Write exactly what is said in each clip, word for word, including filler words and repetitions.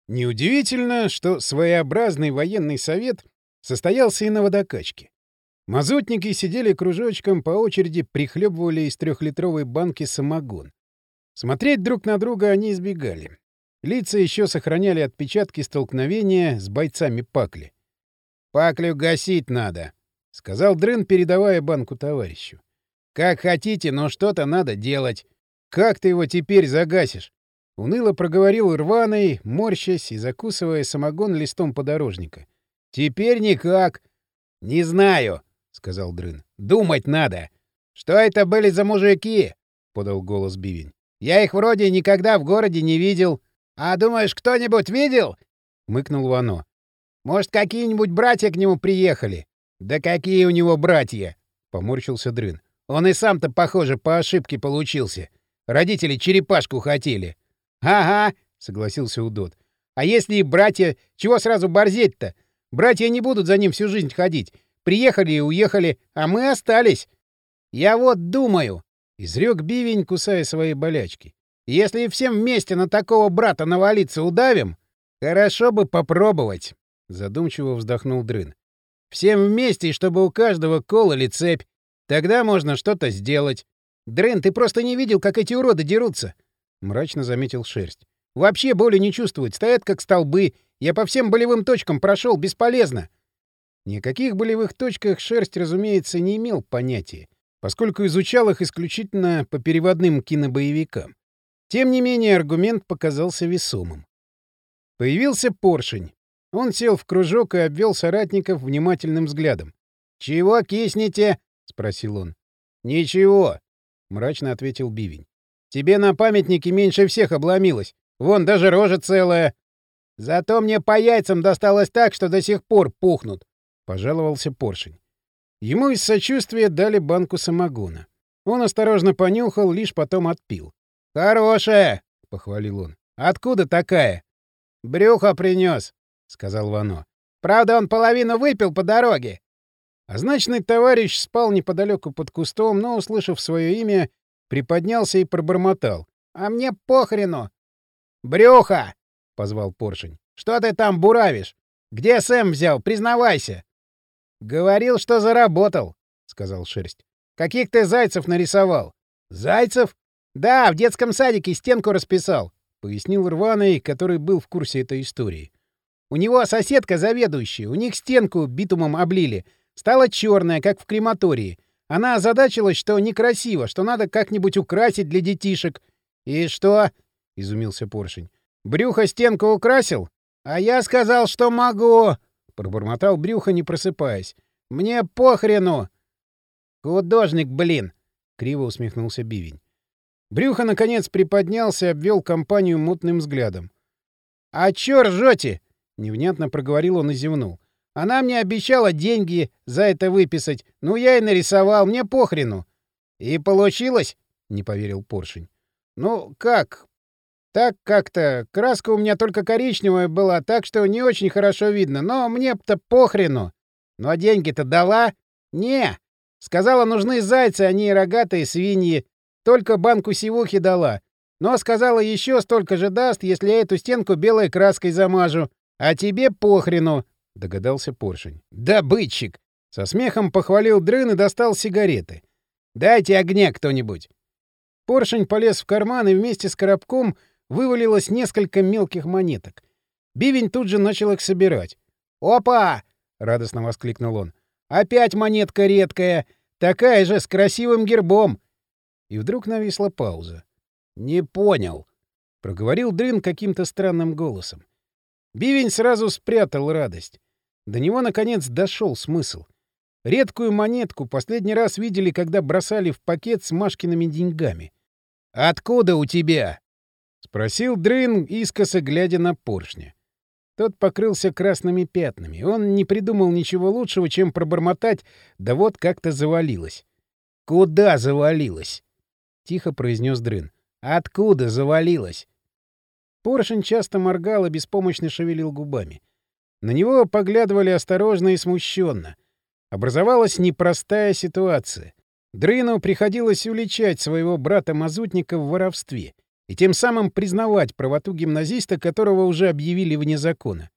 Неудивительно, что своеобразный военный совет состоялся и на водокачке. Мазутники сидели кружочком, по очереди прихлебывали из трехлитровой банки самогон. Смотреть друг на друга они избегали. Лица еще сохраняли отпечатки столкновения с бойцами Пакли. «Паклю гасить надо», — сказал Дрын, передавая банку товарищу. «Как хотите, но что-то надо делать. Как ты его теперь загасишь?» Уныло проговорил рваный, морщась и закусывая самогон листом подорожника. «Теперь никак». «Не знаю», — сказал Дрын. «Думать надо». «Что это были за мужики?» — подал голос Бивень. «Я их вроде никогда в городе не видел». «А думаешь, кто-нибудь видел?» — мыкнул Вано. «Может, какие-нибудь братья к нему приехали?» «Да какие у него братья?» — поморщился Дрын. «Он и сам-то, похоже, по ошибке получился. Родители черепашку хотели». «Ага», — согласился Удот. «А если и братья, чего сразу борзеть-то? Братья не будут за ним всю жизнь ходить. Приехали и уехали, а мы остались». «Я вот думаю», — изрек Бивень, кусая свои болячки. «Если всем вместе на такого брата навалиться удавим, хорошо бы попробовать», — задумчиво вздохнул Дрын. «Всем вместе, чтобы у каждого кол или цепь. Тогда можно что-то сделать». «Дрын, ты просто не видел, как эти уроды дерутся», — мрачно заметил Шерсть. «Вообще боли не чувствуют, стоят как столбы. Я по всем болевым точкам прошел, бесполезно». Ни о каких болевых точках Шерсть, разумеется, не имел понятия, поскольку изучал их исключительно по переводным кинобоевикам. Тем не менее, аргумент показался весомым. Появился Поршень. Он сел в кружок и обвел соратников внимательным взглядом. «Чего киснете?» — спросил он. «Ничего», — мрачно ответил Бивень. «Тебе на памятнике меньше всех обломилось. Вон даже рожа целая. Зато мне по яйцам досталось так, что до сих пор пухнут», — пожаловался Поршень. Ему из сочувствия дали банку самогона. Он осторожно понюхал, лишь потом отпил. «Хорошая!» — похвалил он. «Откуда такая?» «Брюхо принес», — сказал Вано. «Правда, он половину выпил по дороге». Означенный товарищ спал неподалеку под кустом, но, услышав свое имя, приподнялся и пробормотал. «А мне похрену!» «Брюхо!» — позвал Поршень. «Что ты там буравишь? Где Сэм взял? Признавайся!» «Говорил, что заработал», — сказал Шерсть. «Каких ты зайцев нарисовал?» «Зайцев?» «Да, в детском садике стенку расписал», — пояснил Рваный, который был в курсе этой истории. «У него соседка заведующая, у них стенку битумом облили. Стала черная, как в крематории. Она озадачилась, что некрасиво, что надо как-нибудь украсить для детишек». «И что?» — изумился Поршень. «Брюхо стенку украсил? А я сказал, что могу!» — пробормотал Брюхо, не просыпаясь. «Мне похрену!» «Художник, блин!» — криво усмехнулся Бивень. Брюхо, наконец, приподнялся и обвел компанию мутным взглядом. «А чё ржёте?» — невнятно проговорил он и зевнул. «Она мне обещала деньги за это выписать. Ну, я и нарисовал, мне похрену». «И получилось?» — не поверил Поршень. «Ну, как? Так как-то. Краска у меня только коричневая была, так что не очень хорошо видно, но мне-то похрену. Ну, а деньги-то дала?» «Не. Сказала, нужны зайцы, а не рогатые свиньи. Только банку сивухи дала. Но сказала, еще столько же даст, если я эту стенку белой краской замажу. А тебе похрену», — догадался Поршень. «Добытчик!» — со смехом похвалил Дрын и достал сигареты. «Дайте огня кто-нибудь». Поршень полез в карман, и вместе с коробком вывалилось несколько мелких монеток. Бивень тут же начал их собирать. «Опа!» — радостно воскликнул он. «Опять монетка редкая! Такая же, с красивым гербом!» И вдруг нависла пауза. «Не понял», — проговорил Дрын каким-то странным голосом. Бивень сразу спрятал радость. До него, наконец, дошел смысл. Редкую монетку последний раз видели, когда бросали в пакет с Машкиными деньгами. «Откуда у тебя?» — спросил Дрын, искоса глядя на Поршня. Тот покрылся красными пятнами. Он не придумал ничего лучшего, чем пробормотать, да вот как-то завалилось. «Куда завалилось?» — тихо произнес Дрын. «Откуда завалилось?» Поршень часто моргал и беспомощно шевелил губами. На него поглядывали осторожно и смущенно. Образовалась непростая ситуация. Дрыну приходилось уличать своего брата-мазутника в воровстве. и тем самым признавать правоту гимназиста, которого уже объявили вне закона.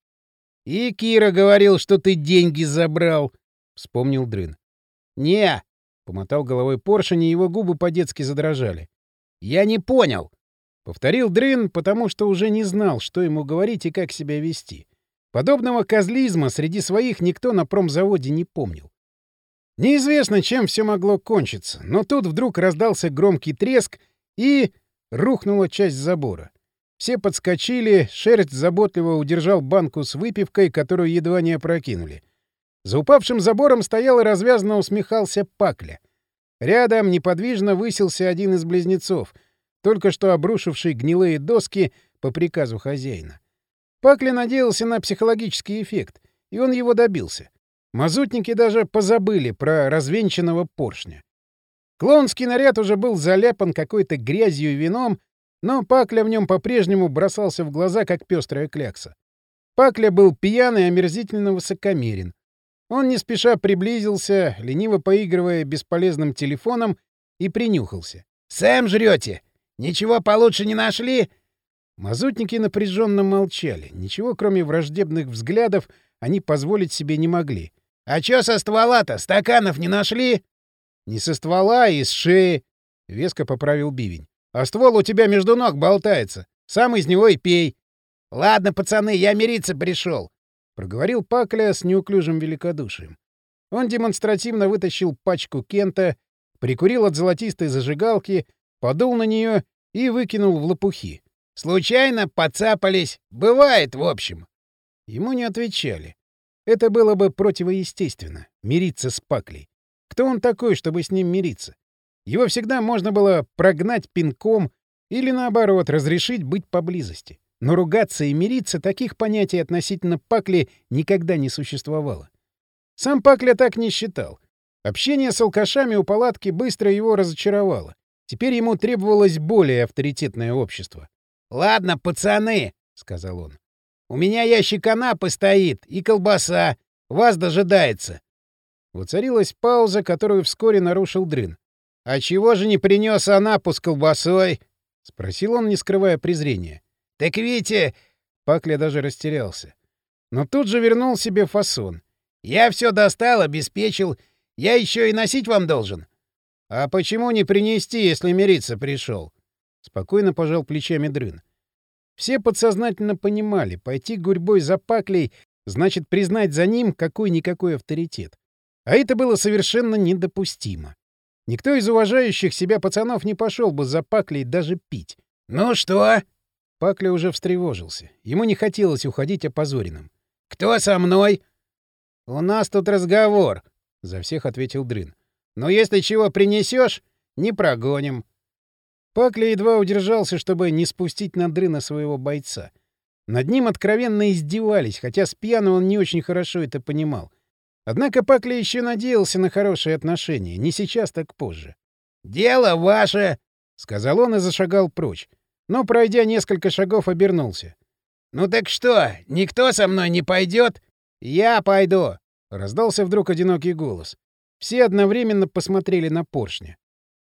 «И Кира говорил, что ты деньги забрал», — вспомнил Дрын. «Не», — помотал головой Поршень, и его губы по-детски задрожали. «Я не понял», — повторил Дрын, потому что уже не знал, что ему говорить и как себя вести. Подобного козлизма среди своих никто на промзаводе не помнил. Неизвестно, чем все могло кончиться, но тут вдруг раздался громкий треск, и рухнула часть забора. Все подскочили, Шерсть заботливо удержал банку с выпивкой, которую едва не опрокинули. За упавшим забором стоял и развязно усмехался Пакля. Рядом неподвижно высился один из близнецов, только что обрушивший гнилые доски по приказу хозяина. Пакля надеялся на психологический эффект, и он его добился. Мазутники даже позабыли про развенчанного поршня. Клоунский наряд уже был заляпан какой-то грязью и вином, но Пакля в нем по-прежнему бросался в глаза, как пестрая клякса. Пакля был пьяный и омерзительно высокомерен. Он не спеша приблизился, лениво поигрывая бесполезным телефоном, и принюхался. «Сэм жрете? Ничего получше не нашли?» Мазутники напряженно молчали. Ничего, кроме враждебных взглядов, они позволить себе не могли. «А чё со ствола-то? Стаканов не нашли?» «Не со ствола, а из шеи», — веско поправил Бивень. «А ствол у тебя между ног болтается. Сам из него и пей». «Ладно, пацаны, я мириться пришел», — проговорил Пакля с неуклюжим великодушием. Он демонстративно вытащил пачку Кента, прикурил от золотистой зажигалки, подул на нее и выкинул в лопухи. «Случайно подцапались. Бывает, в общем». Ему не отвечали. Это было бы противоестественно — мириться с Паклей. Кто он такой, чтобы с ним мириться? Его всегда можно было прогнать пинком или, наоборот, разрешить быть поблизости. Но ругаться и мириться — таких понятий относительно Пакли никогда не существовало. Сам Пакля так не считал. Общение с алкашами у палатки быстро его разочаровало. Теперь ему требовалось более авторитетное общество. «Ладно, пацаны», — сказал он. «У меня ящик канапы стоит и колбаса. Вас дожидается». Воцарилась пауза, которую вскоре нарушил Дрын. «А чего же не принес анапу с колбасой?» — спросил он, не скрывая презрения. «Так Витя...» — Пакля даже растерялся. Но тут же вернул себе фасон. «Я все достал, обеспечил. Я еще и носить вам должен». «А почему не принести, если мириться пришел?» Спокойно пожал плечами Дрын. Все подсознательно понимали, пойти гурьбой за Паклей значит признать за ним какой-никакой авторитет. А это было совершенно недопустимо. Никто из уважающих себя пацанов не пошел бы за Паклей даже пить. «Ну что?» Пакля уже встревожился. Ему не хотелось уходить опозоренным. «Кто со мной?» «У нас тут разговор», — за всех ответил Дрын. «Но если чего принесешь, не прогоним». Пакля едва удержался, чтобы не спустить на Дрына своего бойца. Над ним откровенно издевались, хотя с пьяну он не очень хорошо это понимал. Однако Пакля еще надеялся на хорошие отношения. Не сейчас, так позже. «Дело ваше!» — сказал он и зашагал прочь. Но, пройдя несколько шагов, обернулся. «Ну так что, никто со мной не пойдет?» «Я пойду!» — раздался вдруг одинокий голос. Все одновременно посмотрели на Поршня.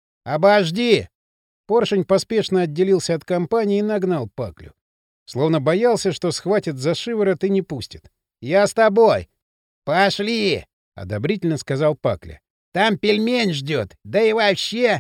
«Обожди!» Поршень поспешно отделился от компании и нагнал Паклю. Словно боялся, что схватит за шиворот и не пустит. «Я с тобой!» «Пошли!» — одобрительно сказал Пакля. «Там пельмень ждет, да и вообще...»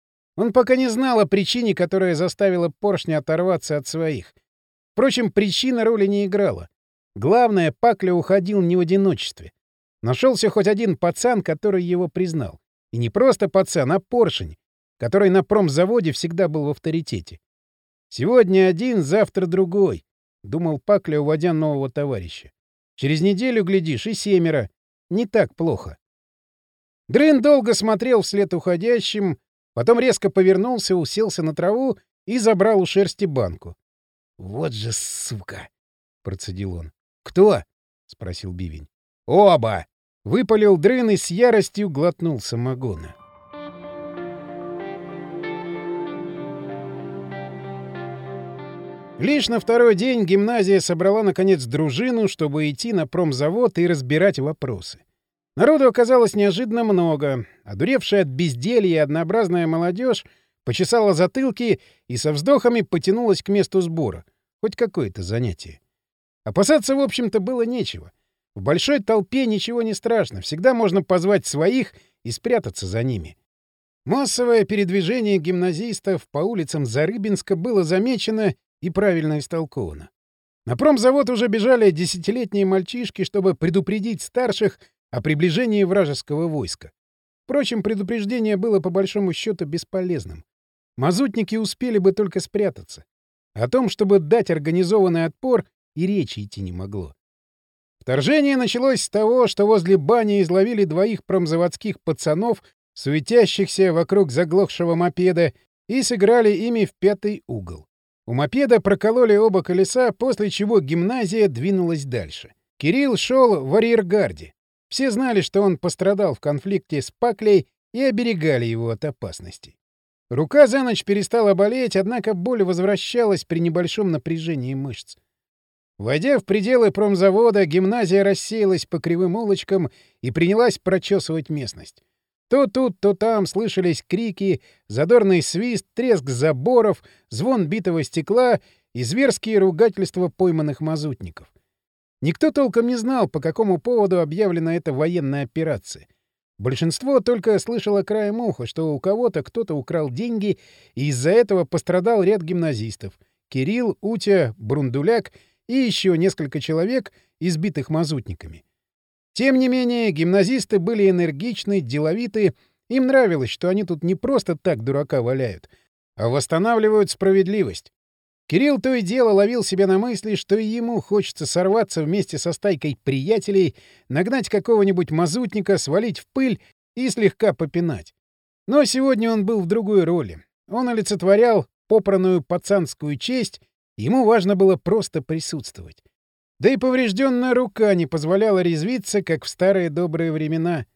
Он пока не знал о причине, которая заставила Поршня оторваться от своих. Впрочем, причина роли не играла. Главное, Пакля уходил не в одиночестве. Нашелся хоть один пацан, который его признал. И не просто пацан, а Поршень, который на промзаводе всегда был в авторитете. «Сегодня один, завтра другой», — думал Пакля, уводя нового товарища. «Через неделю, глядишь, и семеро. Не так плохо». Дрын долго смотрел вслед уходящим, потом резко повернулся, уселся на траву и забрал у Шерсти банку. «Вот же сука!» — процедил он. «Кто?» — спросил Бивень. «Оба!» — выпалил Дрын и с яростью глотнул самогона. Лишь на второй день гимназия собрала, наконец, дружину, чтобы идти на промзавод и разбирать вопросы. Народу оказалось неожиданно много. Одуревшая от безделья однообразная молодежь почесала затылки и со вздохами потянулась к месту сбора. Хоть какое-то занятие. Опасаться, в общем-то, было нечего. В большой толпе ничего не страшно, всегда можно позвать своих и спрятаться за ними. Массовое передвижение гимназистов по улицам Зарыбинска было замечено и правильно истолковано. На промзавод уже бежали десятилетние мальчишки, чтобы предупредить старших о приближении вражеского войска. Впрочем, предупреждение было по большому счету бесполезным. Мазутники успели бы только спрятаться. О том, чтобы дать организованный отпор, и речи идти не могло. Вторжение началось с того, что возле бани изловили двоих промзаводских пацанов, суетящихся вокруг заглохшего мопеда, и сыграли ими в пятый угол. У мопеда прокололи оба колеса, после чего гимназия двинулась дальше. Кирилл шел в арьергарде. Все знали, что он пострадал в конфликте с Паклей и оберегали его от опасностей. Рука за ночь перестала болеть, однако боль возвращалась при небольшом напряжении мышц. Войдя в пределы промзавода, гимназия рассеялась по кривым улочкам и принялась прочесывать местность. То тут, то там слышались крики, задорный свист, треск заборов, звон битого стекла и зверские ругательства пойманных мазутников. Никто толком не знал, по какому поводу объявлена эта военная операция. Большинство только слышало краем уха, что у кого-то кто-то украл деньги, и из-за этого пострадал ряд гимназистов — Кирилл, Утя, Брундуляк и еще несколько человек, избитых мазутниками. Тем не менее, гимназисты были энергичны, деловиты, им нравилось, что они тут не просто так дурака валяют, а восстанавливают справедливость. Кирилл то и дело ловил себя на мысли, что и ему хочется сорваться вместе со стайкой приятелей, нагнать какого-нибудь мазутника, свалить в пыль и слегка попинать. Но сегодня он был в другой роли. Он олицетворял попранную пацанскую честь, ему важно было просто присутствовать. Да и поврежденная рука не позволяла резвиться, как в старые добрые времена.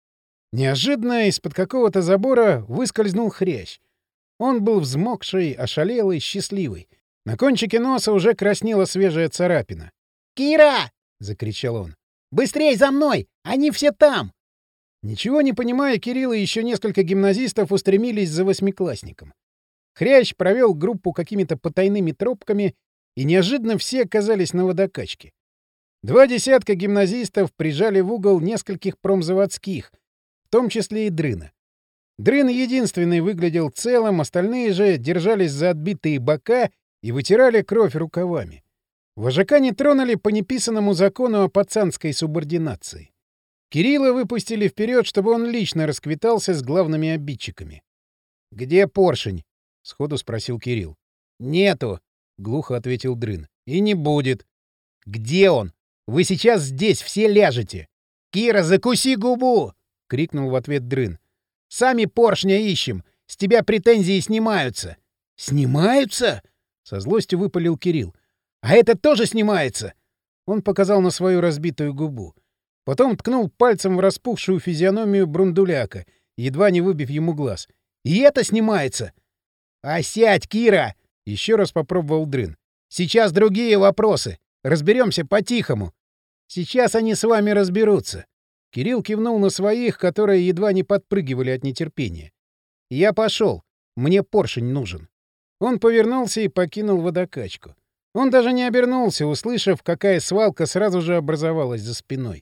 Неожиданно из-под какого-то забора выскользнул хрящ. Он был взмокший, ошалелый, счастливый. На кончике носа уже краснела свежая царапина. «Кира!» — закричал он. «Быстрей за мной! Они все там!» Ничего не понимая, Кирилл и еще несколько гимназистов устремились за восьмиклассником. Хрящ провел группу какими-то потайными тропками, и неожиданно все оказались на водокачке. Два десятка гимназистов прижали в угол нескольких промзаводских, в том числе и Дрына. Дрын единственный выглядел целым, остальные же держались за отбитые бока и вытирали кровь рукавами. Вожака не тронули по неписанному закону о пацанской субординации. Кирилла выпустили вперед, чтобы он лично расквитался с главными обидчиками. — Где поршень? — сходу спросил Кирилл. — Нету, — глухо ответил Дрын. — И не будет. — Где он? Вы сейчас здесь все ляжете. — Кира, закуси губу! — крикнул в ответ Дрын. — Сами поршня ищем. С тебя претензии снимаются. — Снимаются? — со злостью выпалил Кирилл. — А это тоже снимается? Он показал на свою разбитую губу. Потом ткнул пальцем в распухшую физиономию Брундуляка, едва не выбив ему глаз. — И это снимается? — А сядь, Кира! — еще раз попробовал Дрын. — Сейчас другие вопросы. Разберемся по-тихому. — Сейчас они с вами разберутся. Кирилл кивнул на своих, которые едва не подпрыгивали от нетерпения. — Я пошел. Мне поршень нужен. Он повернулся и покинул водокачку. Он даже не обернулся, услышав, какая свалка сразу же образовалась за спиной.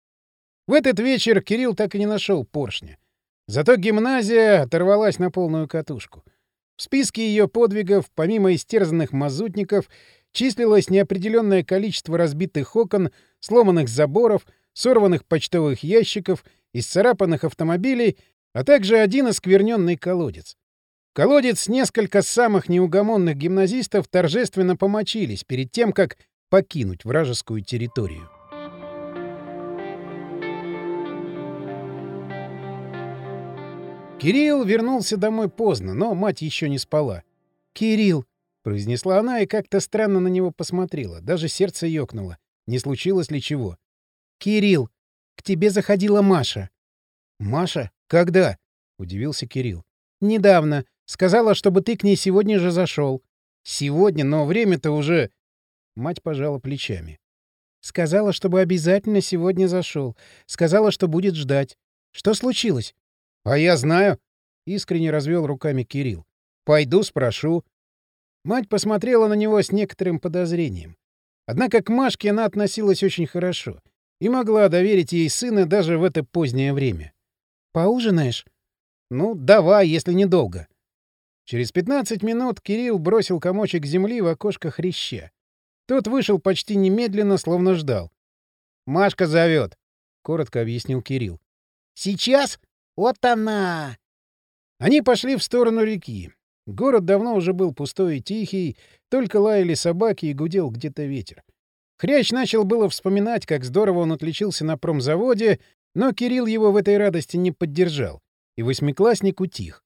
В этот вечер Кирилл так и не нашел поршня. Зато гимназия оторвалась на полную катушку. В списке ее подвигов, помимо истерзанных мазутников, числилось неопределенное количество разбитых окон, сломанных заборов, сорванных почтовых ящиков, исцарапанных автомобилей, а также один оскверненный колодец. В колодец несколько самых неугомонных гимназистов торжественно помочились перед тем, как покинуть вражескую территорию. Кирилл вернулся домой поздно, но мать еще не спала. «Кирилл!» — произнесла она и как-то странно на него посмотрела. Даже сердце ёкнуло. Не случилось ли чего? «Кирилл, к тебе заходила Маша». «Маша? Когда?» — удивился Кирилл. «Недавно. Сказала, чтобы ты к ней сегодня же зашел». «Сегодня? Но время-то уже...» Мать пожала плечами. «Сказала, чтобы обязательно сегодня зашел. Сказала, что будет ждать. Что случилось?» «А я знаю», — искренне развел руками Кирилл. Пойду спрошу. Мать посмотрела на него с некоторым подозрением. Однако к Машке она относилась очень хорошо и могла доверить ей сына даже в это позднее время. «Поужинаешь?» «Ну, давай, если недолго». Через пятнадцать минут Кирилл бросил комочек земли в окошко Хряща. Тот вышел почти немедленно, словно ждал. «Машка зовет», — коротко объяснил Кирилл. «Сейчас? Вот она!» Они пошли в сторону реки. Город давно уже был пустой и тихий, только лаяли собаки и гудел где-то ветер. Хрящ начал было вспоминать, как здорово он отличился на промзаводе, но Кирилл его в этой радости не поддержал, и восьмиклассник утих.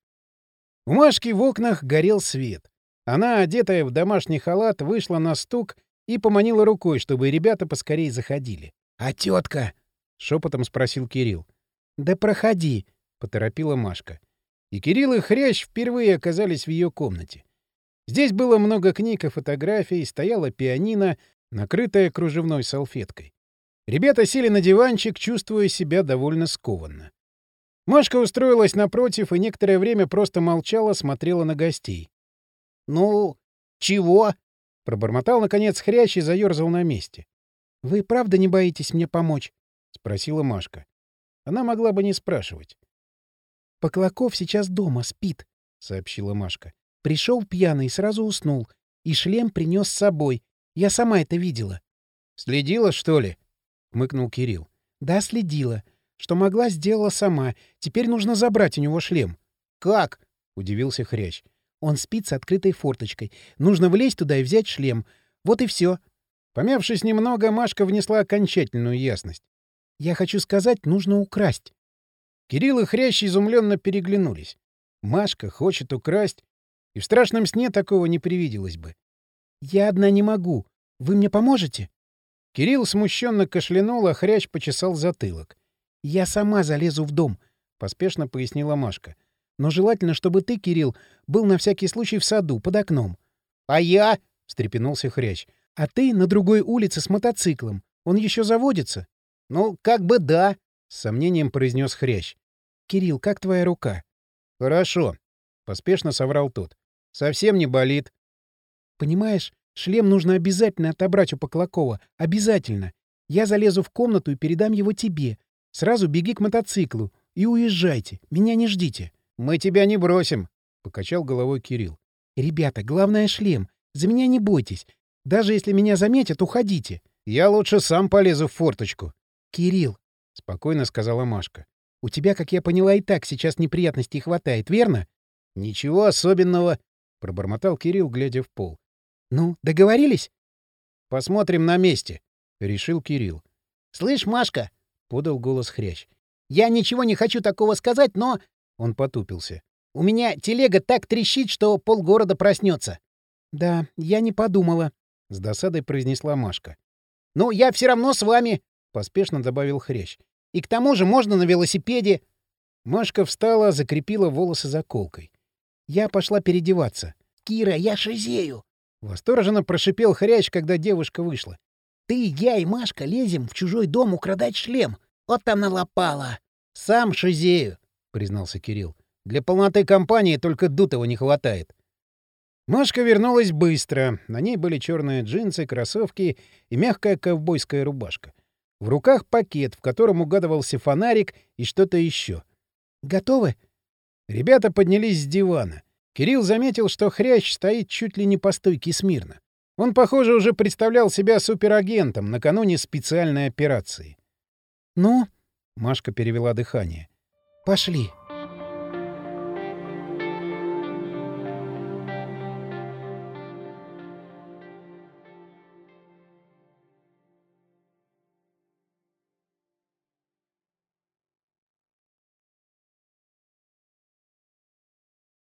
У Машки в окнах горел свет. Она, одетая в домашний халат, вышла на стук и поманила рукой, чтобы ребята поскорей заходили. «А тетка?» — шепотом спросил Кирилл. «Да проходи», — поторопила Машка. И Кирилл и Хрящ впервые оказались в ее комнате. Здесь было много книг и фотографий, стояла пианино, накрытая кружевной салфеткой. Ребята сели на диванчик, чувствуя себя довольно скованно. Машка устроилась напротив и некоторое время просто молчала, смотрела на гостей. «Ну, чего?» — пробормотал, наконец, Хрящ и заерзал на месте. «Вы правда не боитесь мне помочь?» — спросила Машка. Она могла бы не спрашивать. «Поклаков сейчас дома, спит», — сообщила Машка. «Пришел пьяный, сразу уснул. И шлем принес с собой. Я сама это видела». «Следила, что ли?» — хмыкнул Кирилл. «Да, следила. Что могла, сделала сама. Теперь нужно забрать у него шлем». «Как?» — удивился Хрящ. «Он спит с открытой форточкой. Нужно влезть туда и взять шлем. Вот и все». Помявшись немного, Машка внесла окончательную ясность. «Я хочу сказать, нужно украсть». Кирилл и Хрящ изумленно переглянулись. Машка хочет украсть, и в страшном сне такого не привиделось бы. «Я одна не могу. Вы мне поможете?» Кирилл смущенно кашлянул, а Хрящ почесал затылок. «Я сама залезу в дом», — поспешно пояснила Машка. «Но желательно, чтобы ты, Кирилл, был на всякий случай в саду, под окном». «А я?» — встрепенулся Хрящ. «А ты на другой улице с мотоциклом. Он еще заводится?» «Ну, как бы да», — с сомнением произнес Хрящ. «Кирилл, как твоя рука?» «Хорошо», — поспешно соврал тот. «Совсем не болит». «Понимаешь, шлем нужно обязательно отобрать у Поклакова. Обязательно. Я залезу в комнату и передам его тебе. Сразу беги к мотоциклу и уезжайте. Меня не ждите». «Мы тебя не бросим», — покачал головой Кирилл. «Ребята, главное — шлем. За меня не бойтесь. Даже если меня заметят, уходите». «Я лучше сам полезу в форточку». «Кирилл», — спокойно сказала Машка, — «у тебя, как я поняла, и так сейчас неприятностей хватает, верно?» «Ничего особенного», — пробормотал Кирилл, глядя в пол. «Ну, договорились?» «Посмотрим на месте», — решил Кирилл. «Слышь, Машка», — подал голос Хрящ. «я ничего не хочу такого сказать, но...» Он потупился. «У меня телега так трещит, что полгорода проснется». «Да, я не подумала», — с досадой произнесла Машка. «Ну, я все равно с вами», — поспешно добавил Хрящ. «И к тому же можно на велосипеде». Машка встала, закрепила волосы заколкой. Я пошла переодеваться. «Кира, я шизею!» — восторженно прошипел Хрящ, когда девушка вышла. «Ты, я и Машка лезем в чужой дом украдать шлем. Вот там налопала». «Сам шизею», — признался Кирилл. «Для полноты компании только дутого не хватает». Машка вернулась быстро. На ней были черные джинсы, кроссовки и мягкая ковбойская рубашка. В руках пакет, в котором угадывался фонарик и что-то еще. «Готовы?» Ребята поднялись с дивана. Кирилл заметил, что Хрящ стоит чуть ли не по стойке смирно. Он, похоже, уже представлял себя суперагентом накануне специальной операции. «Ну?» — Машка перевела дыхание. «Пошли».